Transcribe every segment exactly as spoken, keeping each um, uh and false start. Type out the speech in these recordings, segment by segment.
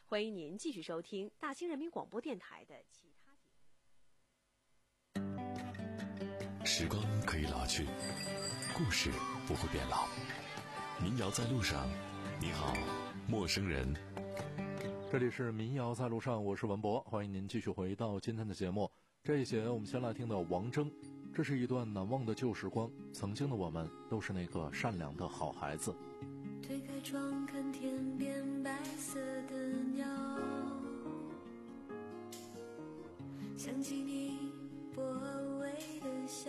欢迎您继续收听大兴人民广播电台的其他节目。 时光可以老去，故事不会变老。民谣在路上，你好，陌生人。 这里是民谣在路上，我是文博，欢迎您继续回到今天的节目。这一节我们先来听到王铮，这是一段难忘的旧时光，曾经的我们都是那个善良的好孩子。 推开窗看天边白色的鸟，想起你薄微的笑，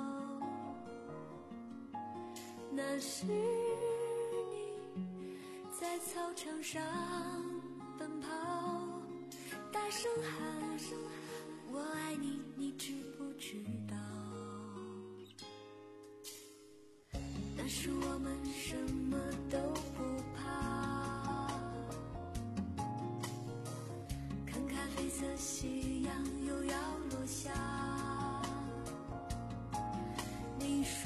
那是你在操场上奔跑，大声喊我爱你，你知不知道？那时我们什么都不怕，看咖啡色夕阳又要落下，你说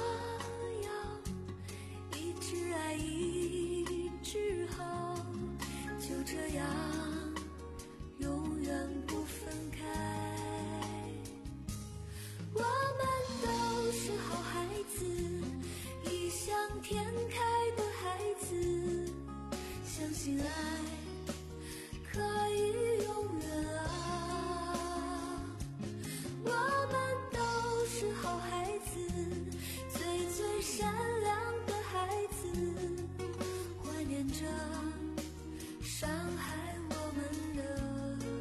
要一直爱一直好，就这样永远不分开。我们都是好孩子，异想天开的孩子，相信爱可以永远啊。我们都是好孩子，最最善良的孩子，怀念着伤害我们的。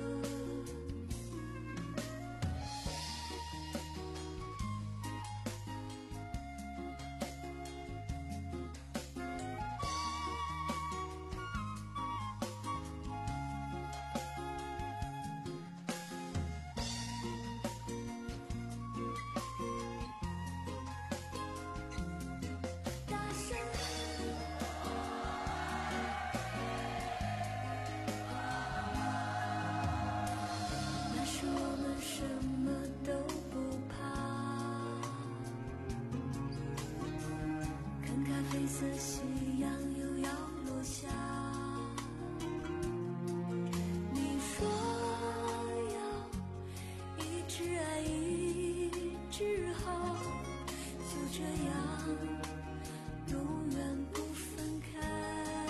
黑色夕阳又要落下，你说要一直爱一直好，就这样永远不分开。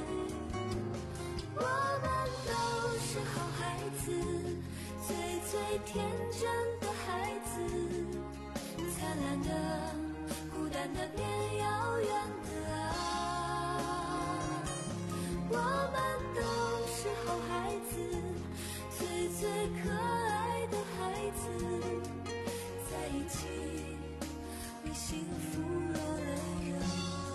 我们都是好孩子，最最天真的孩子，灿烂的孤单的变遥远的啊，我们都是好孩子，最最可爱的孩子，在一起为幸福落泪啊。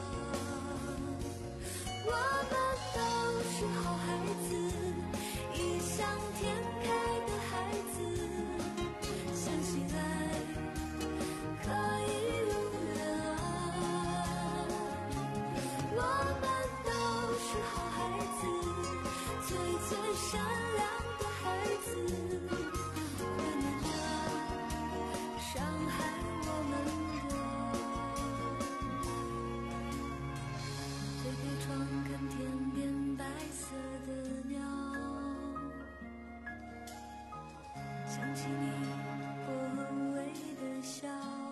我们都是好孩子，异想天开的孩子，相信爱可以最善良的孩子，怀念着伤害我们的。推开窗看天边白色的鸟，想起你薄微的笑，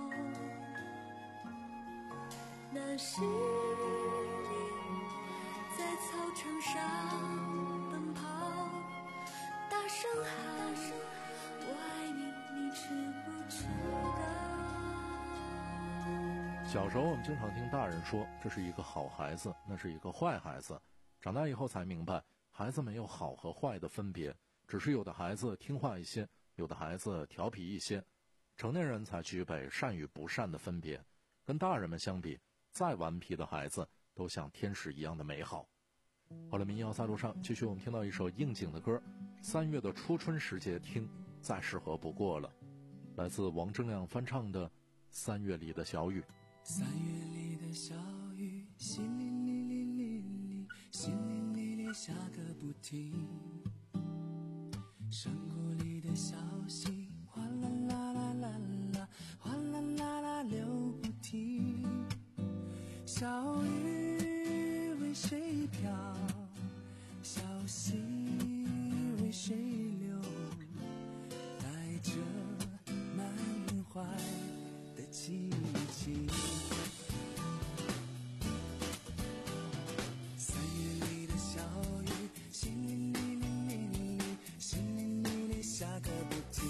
那是你在操场上奔跑，大声喊我爱你，你知不知道？ 小时候我们经常听大人说这是一个好孩子，那是一个坏孩子，长大以后才明白孩子没有好和坏的分别，只是有的孩子听话一些，有的孩子调皮一些，成年人才具备善与不善的分别。跟大人们相比，再顽皮的孩子都像天使一样的美好。好了，民谣在路上，继续我们听到一首应景的歌，三月的初春时节听，再适合不过了，来自王铮亮翻唱的《三月里的小雨》。 三月里的小雨，淅沥沥沥沥沥，淅沥沥沥下个不停。山谷里的小溪，哗啦啦啦啦啦，哗啦啦啦流不停。小雨为谁飘？小溪心为谁留？带着满怀的激情。三月里的小雨，淅沥沥沥沥沥，淅沥沥沥下个不停。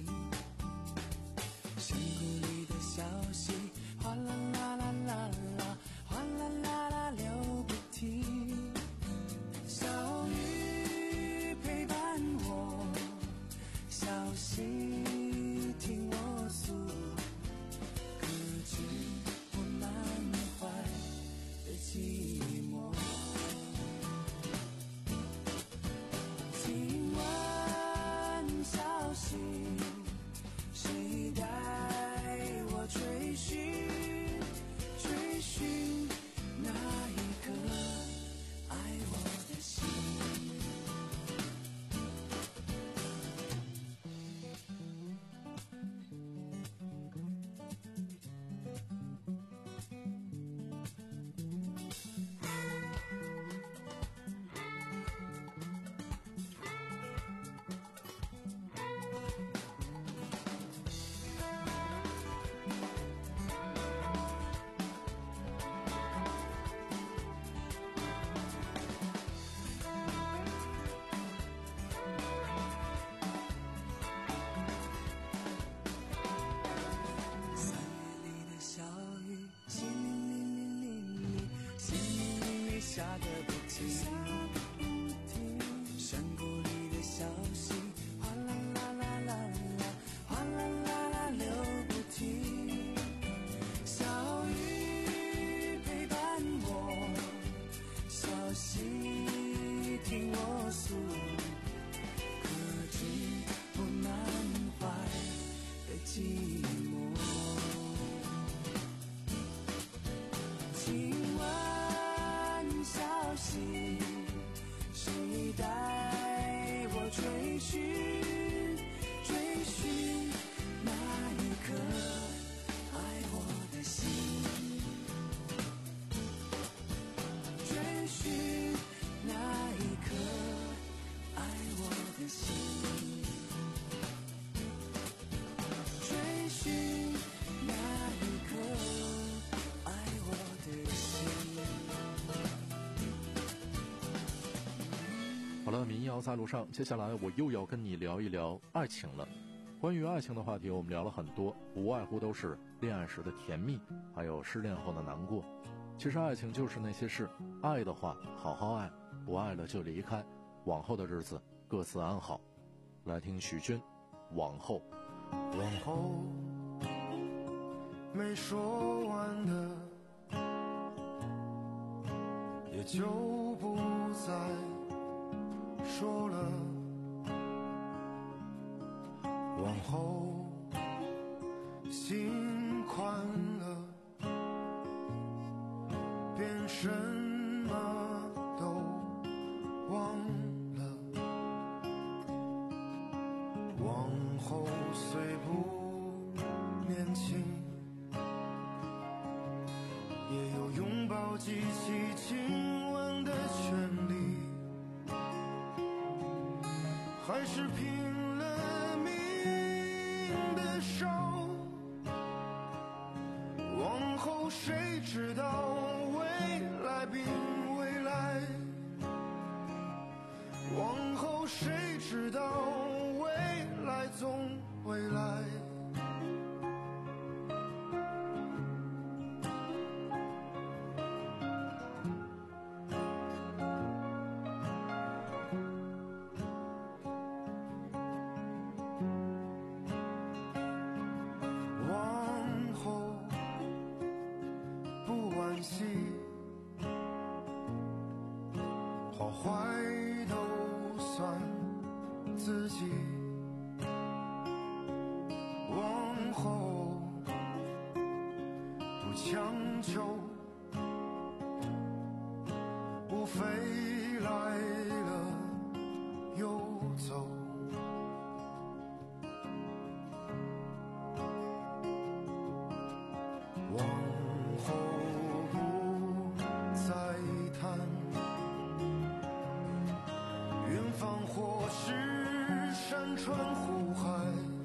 山谷里的小溪，哗啦啦啦啦啦，哗啦啦啦流不停。小雨陪伴我，小溪听我诉，可知我满怀的寂寞。今晚小溪，谁带我追寻追寻那一颗爱我的心。三月里的小雨，淅沥沥沥沥沥，淅沥沥沥下个不停。山谷里的小溪，哗啦啦啦啦啦，哗啦啦啦流不停。小雨陪伴我，小溪听我诉，可知我满怀的寂寞。今晚小溪，谁带我追寻追寻那一颗爱我的心，追寻那一颗爱我的心，追寻那一颗爱我的心。 好了，民谣在路上，接下来我又要跟你聊一聊爱情了。关于爱情的话题，我们聊了很多，无外乎都是恋爱时的甜蜜，还有失恋后的难过。其实爱情就是那些事，爱的话好好爱，不爱了就离开，往后的日子各自安好。来听许君，往后。 往后没说完的，也就不再说了。往后心宽了，便什么都忘了。往后虽不年轻，也有拥抱记起亲吻的权利，还是拼了命的烧。往后谁知道未来并未来，往后谁知道未来总会来。往后不惋惜，好坏都算自己。往后不强求，无非来了又走。往后不再谈， 方或是山川湖海，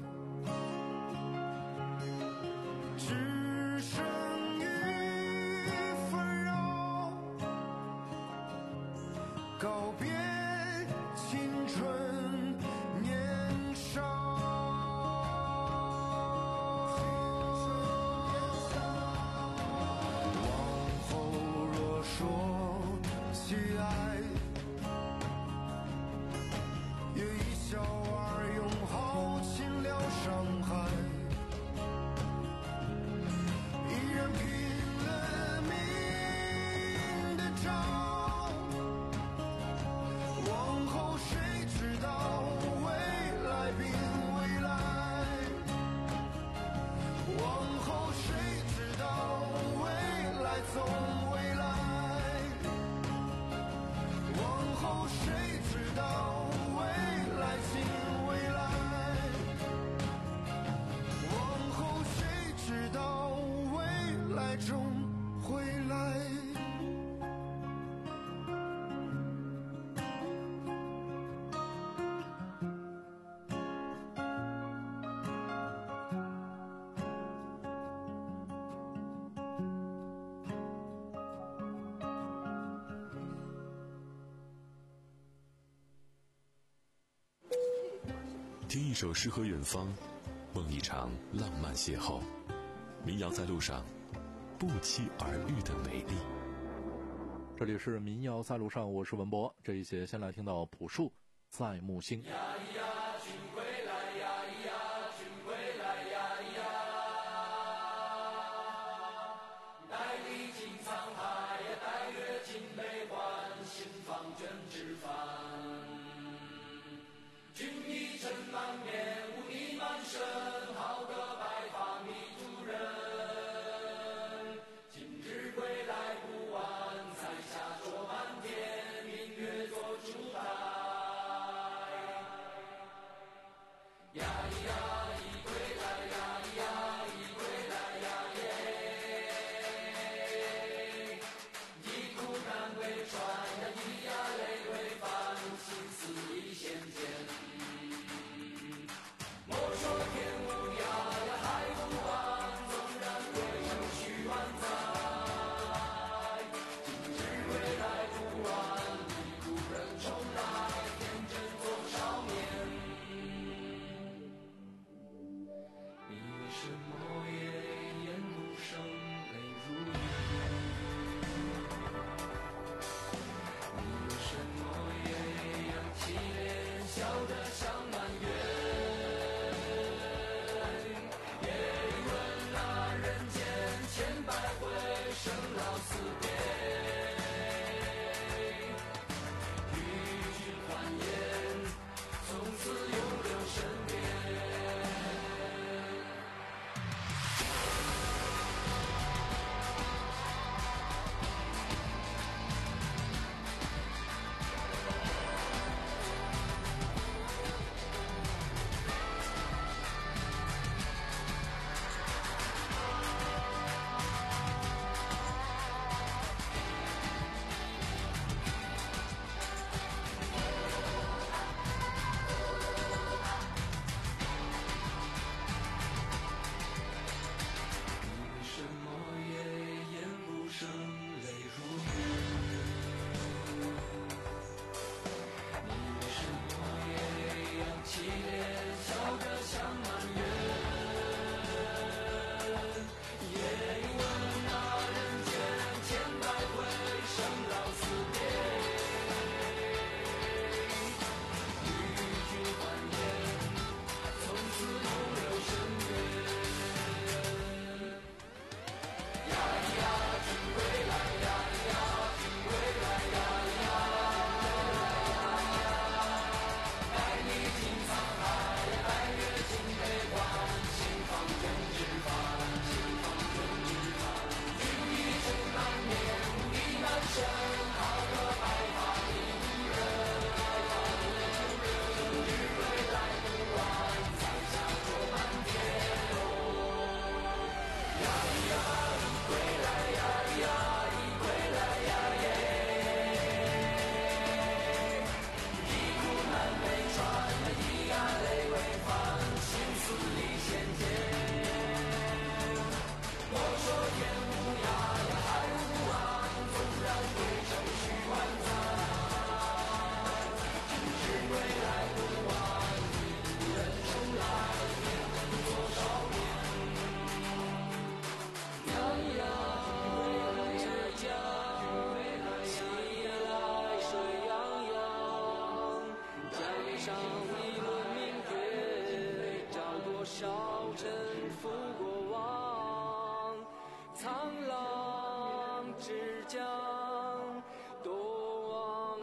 只剩余纷扰，告别青春年少。往后若说起爱，也一笑而永好，尽了伤害，依然拼了命的找。往后谁知道未来并未来，往后谁知道未来总未来，往后谁知道未来尽未来，往后谁知道未来终会来。 听一首诗和远方，梦一场浪漫邂逅。民谣在路上，不期而遇的美丽。 这里是民谣在路上，我是文博。这一节先来听到朴树在木星。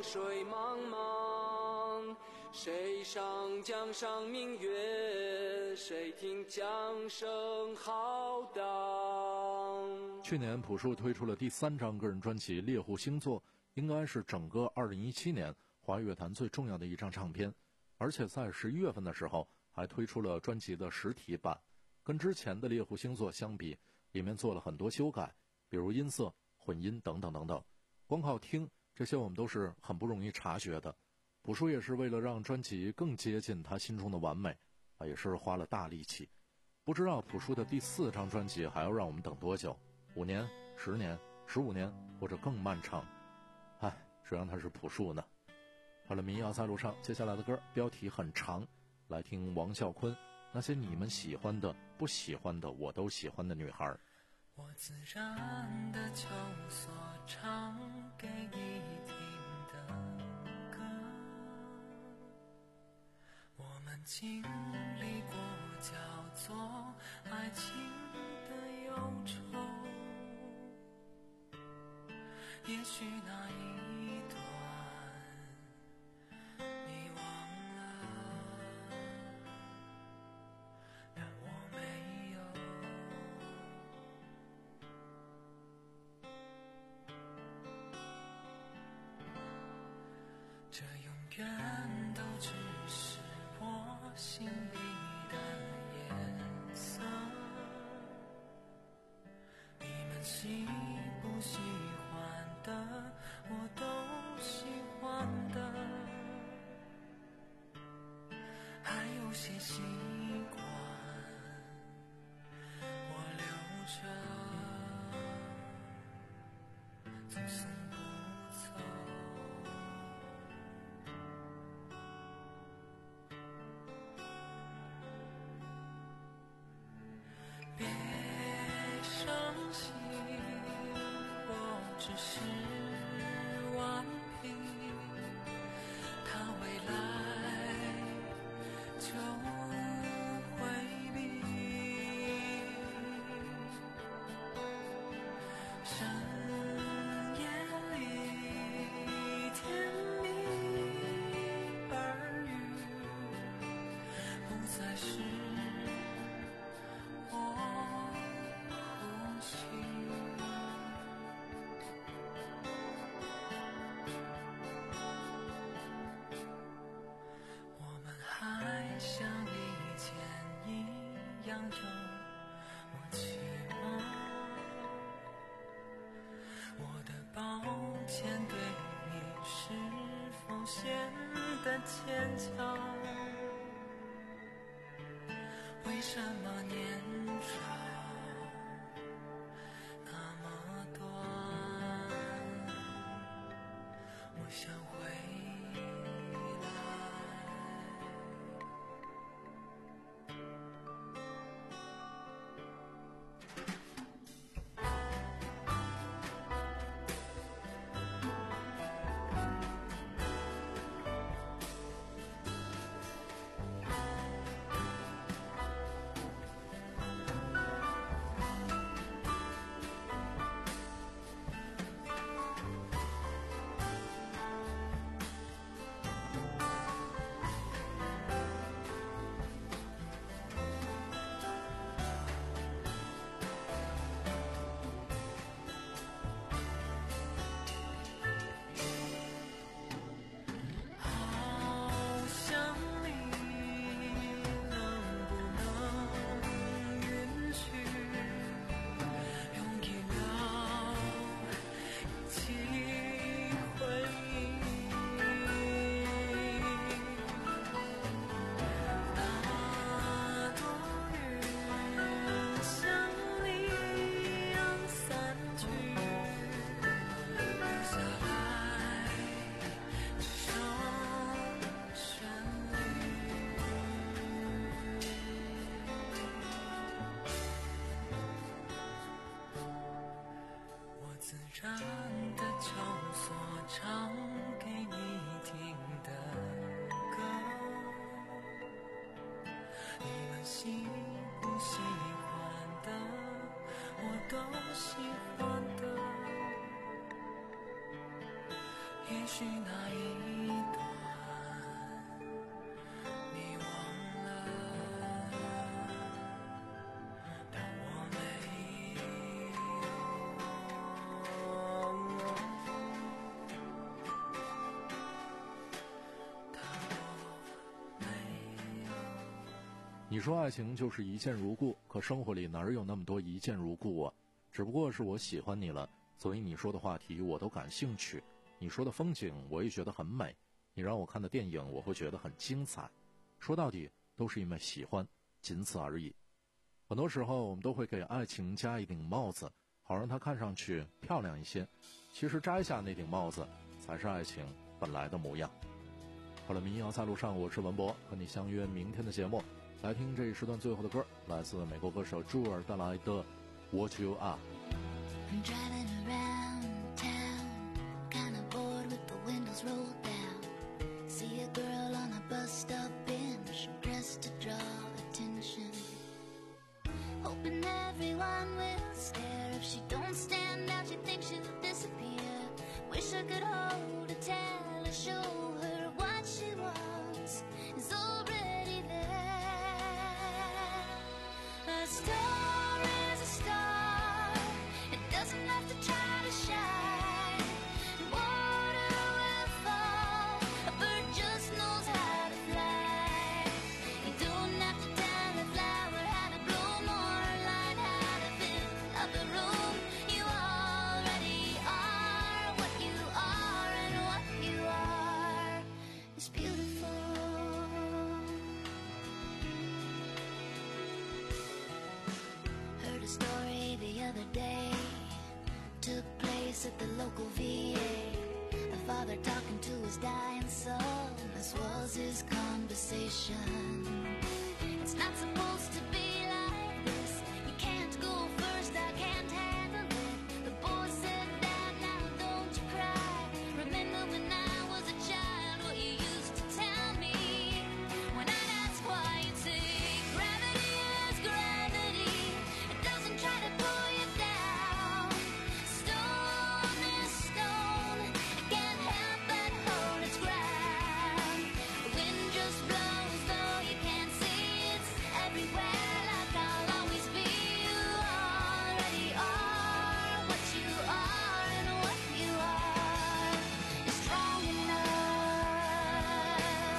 水茫茫，谁上江上明月，谁听江声浩荡。 去年朴树推出了第三张个人专辑《猎户星座》，应该是整个二零一七年华语乐坛最重要的一张唱片，而且在十一月份的时候还推出了专辑的实体版。跟之前的《猎户星座》相比，里面做了很多修改，比如音色、混音等等等等。光靠听这些我们都是很不容易察觉的。朴树也是为了让专辑更接近他心中的完美啊，也是花了大力气。不知道朴树的第四张专辑还要让我们等多久，五年、十年、十五年，或者更漫长。唉，谁让他是朴树呢？好了，民谣在路上，接下来的歌标题很长，来听王啸坤，那些你们喜欢的、不喜欢的，我都喜欢的女孩。 我自然的就所唱给你听的歌，我们经历过叫做爱情的忧愁，也许那一段你忘了，但我没有。这永远都只是我心里的颜色，你们喜不喜欢的，我都喜欢的，还有些习惯我留着，总送不走。别伤心，我只是顽皮，他未来就回避。深夜里甜蜜耳语，不再是我们还像以前一样有默契吗？我的抱歉对你是否显得牵强？为什么年少那么短，我想回来。然的就所唱给你听的歌，你们喜不喜欢的，我都喜欢的，也许那一你说爱情就是一见如故，可生活里哪有那么多一见如故啊？只不过是我喜欢你了，所以你说的话题我都感兴趣，你说的风景我也觉得很美，你让我看的电影我会觉得很精彩。说到底都是因为喜欢，仅此而已。很多时候我们都会给爱情加一顶帽子，好让它看上去漂亮一些，其实摘下那顶帽子才是爱情本来的模样。好了，民谣在路上，我是文博，和你相约明天的节目。来听这一时段最后的歌，来自美国歌手朱尔带来的 What You Are。 I'm driving around town, kinda bored with the windows rolled down. See a girl on a bus stop bench, dressed to draw attention, hoping everyone will stare. If she don't stand out, she thinks she'll disappear. Wish I could hold her, tell her, show her what she wants is already there. A star is a star, it doesn't have to try to shine. Water will fall, a bird just knows how to fly. You don't have to tell a flower how to bloom or a light how to fill up a room. You already are what you are, and what you are is beautiful. Heard a story the other day, took place at the local V A. A father talking to his dying son, this was his conversation. It's not supposed to be like this, you can't go first, I can't handle it. The boy said, Dad, now don't you cry. Remember when I was a child, what you used to tell me. When I'd ask why, you'd say, gravity is gravity, it doesn't try to pull you down. Stone is stone, it can't help but hold its ground. The wind just blows though you can't see, it's everywhere, like I'll always be. You already are what you are, and what you are is strong enough.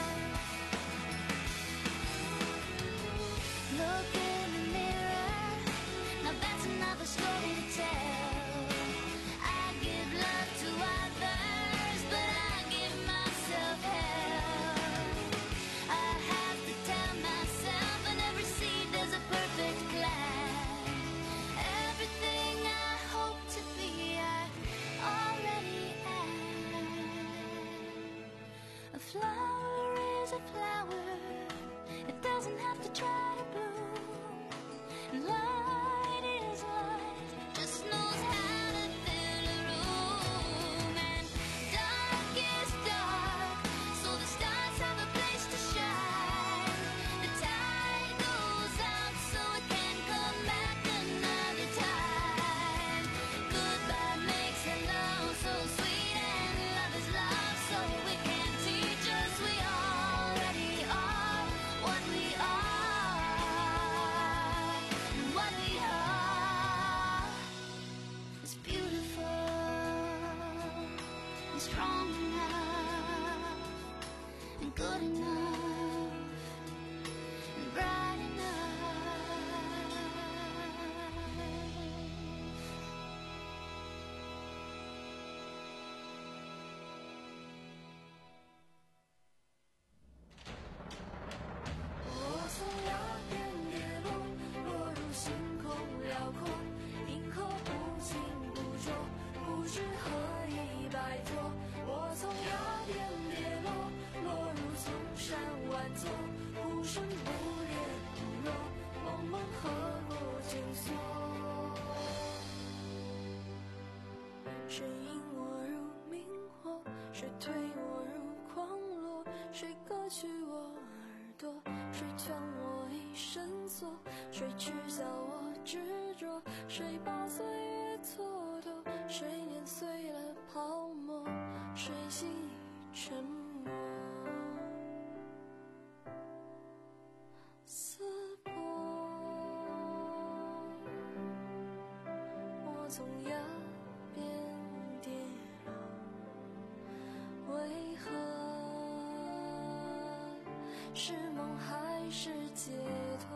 Look in the mirror, now that's another story to tell. I give love to others, but I give myself hell. I have to tell myself in every scene there's a perfect plan. Everything I hope to be, I already am. A flower is a flower, it doesn't have to try to bloom. And light is light, just knows how to fill a room. And dark is dark, so the stars have a place to shine. The tide goes out so it can come back another time. Goodbye makes hello so sweet, and love is love, so it can teach us we already are what we are, and what we are is beautiful, and strong enough, and good enough, and bright enough. 我从崖边跌落，落入星空辽阔，银河不清不浊，不知何以摆脱。我从崖边跌落，落入丛山万座，不生不裂不落，梦梦何过紧锁。谁引我入明火，谁推我入狂落，谁割去我耳朵，谁劝我一生锁，谁取笑我执着，谁把岁月蹉跎，谁碾碎了泡沫，谁心已沉默。撕破我从崖边跌落，为何是梦还是解脱？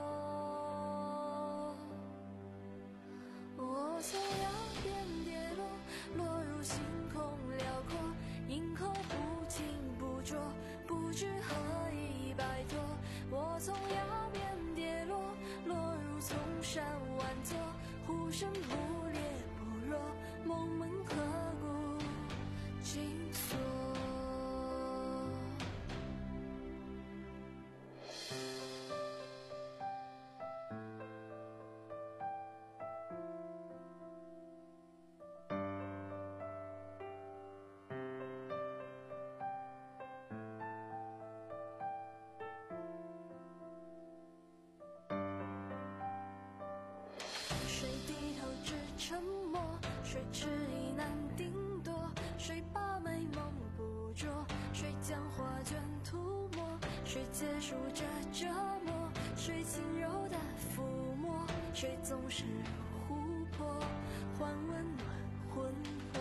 我从遥边跌落，落入星空辽阔，银河不停捕捉，不知何以摆脱。我从遥边跌落，落入丛山万座，呼声不烈不弱，梦门刻骨紧锁。谁低头只沉默，谁迟疑难定夺，谁把美梦捕捉，谁将画卷涂抹，谁结束这折磨，谁轻柔的抚摸，谁总是如琥珀，还温暖魂魄。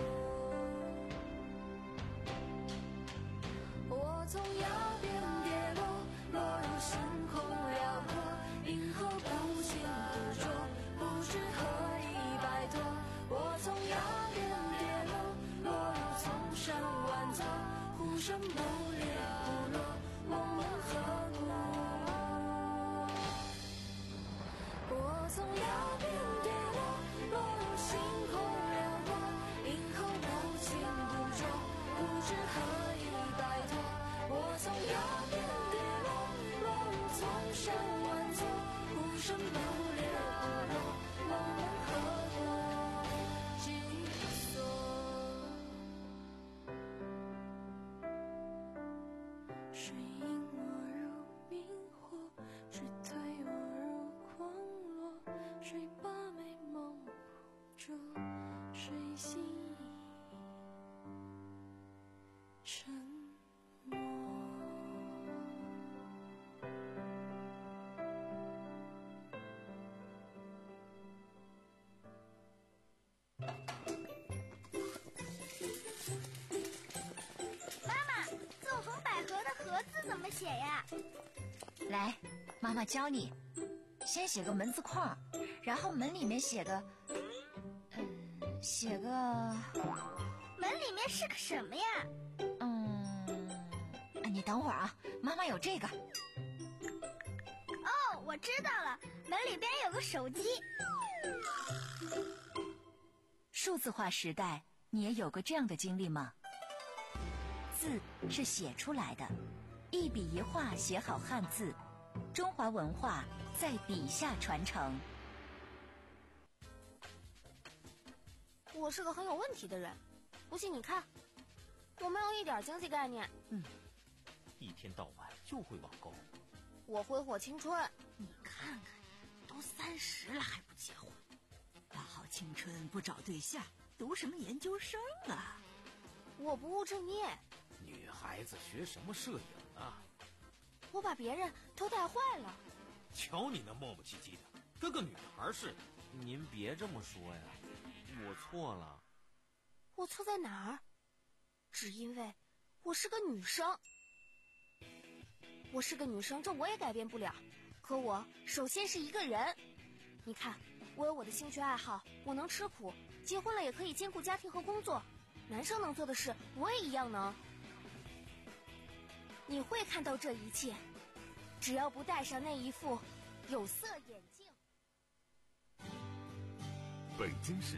我从遥边跌落，落入星空辽阔，银河不停捕捉，不知何以摆脱。我从遥边跌落，落入丛山万座，呼声不烈不落，梦门刻骨。我从遥边跌落，落入星空辽阔，银河不停捕捉，不知何以摆脱。我从遥边跌落，落入丛山万座，呼声不烈不落，梦门刻骨紧锁。谁引我入明火，谁推我入狂落，谁把美梦捕捉，谁心意沉默。 字红百合的合字怎么写呀？ 来，妈妈教你。先写个门字框，然后门里面写个，嗯，写个， 门里面是个什么呀？ 嗯，你等会儿啊，妈妈有这个。 哦，我知道了，门里边有个手机。 数字化时代，你也有过这样的经历吗？字是写出来的，一笔一画写好汉字，中华文化在笔下传承。 我是个很有问题的人，不信你看，我没有一点经济概念。 嗯，一天到晚就会网购。 我挥霍青春。 你看看，都三十了还不结婚，大好青春不找对象，读什么研究生啊？ 我不务正业。 女孩子学什么摄影啊？ 我把别人都带坏了。 瞧你那磨磨唧唧的，跟个女孩似的。您别这么说呀，我错了。 我错在哪儿？只因为我是个女生。我是个女生，这我也改变不了。可我首先是一个人。你看，我有我的兴趣爱好，我能吃苦，结婚了也可以兼顾家庭和工作。男生能做的事，我也一样能。你会看到这一切，只要不戴上那一副有色眼镜。 北京市